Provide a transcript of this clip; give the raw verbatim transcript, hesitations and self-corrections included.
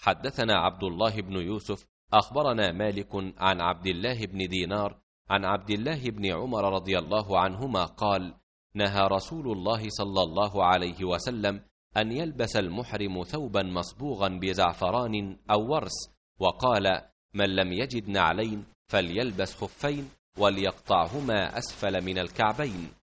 حدثنا عبد الله بن يوسف أخبرنا مالك عن عبد الله بن دينار عن عبد الله بن عمر رضي الله عنهما قال: نهى رسول الله صلى الله عليه وسلم أن يلبس المحرم ثوبا مصبوغا بزعفران أو ورس، وقال: من لم يجد نعلين فليلبس خفين وليقطعهما أسفل من الكعبين.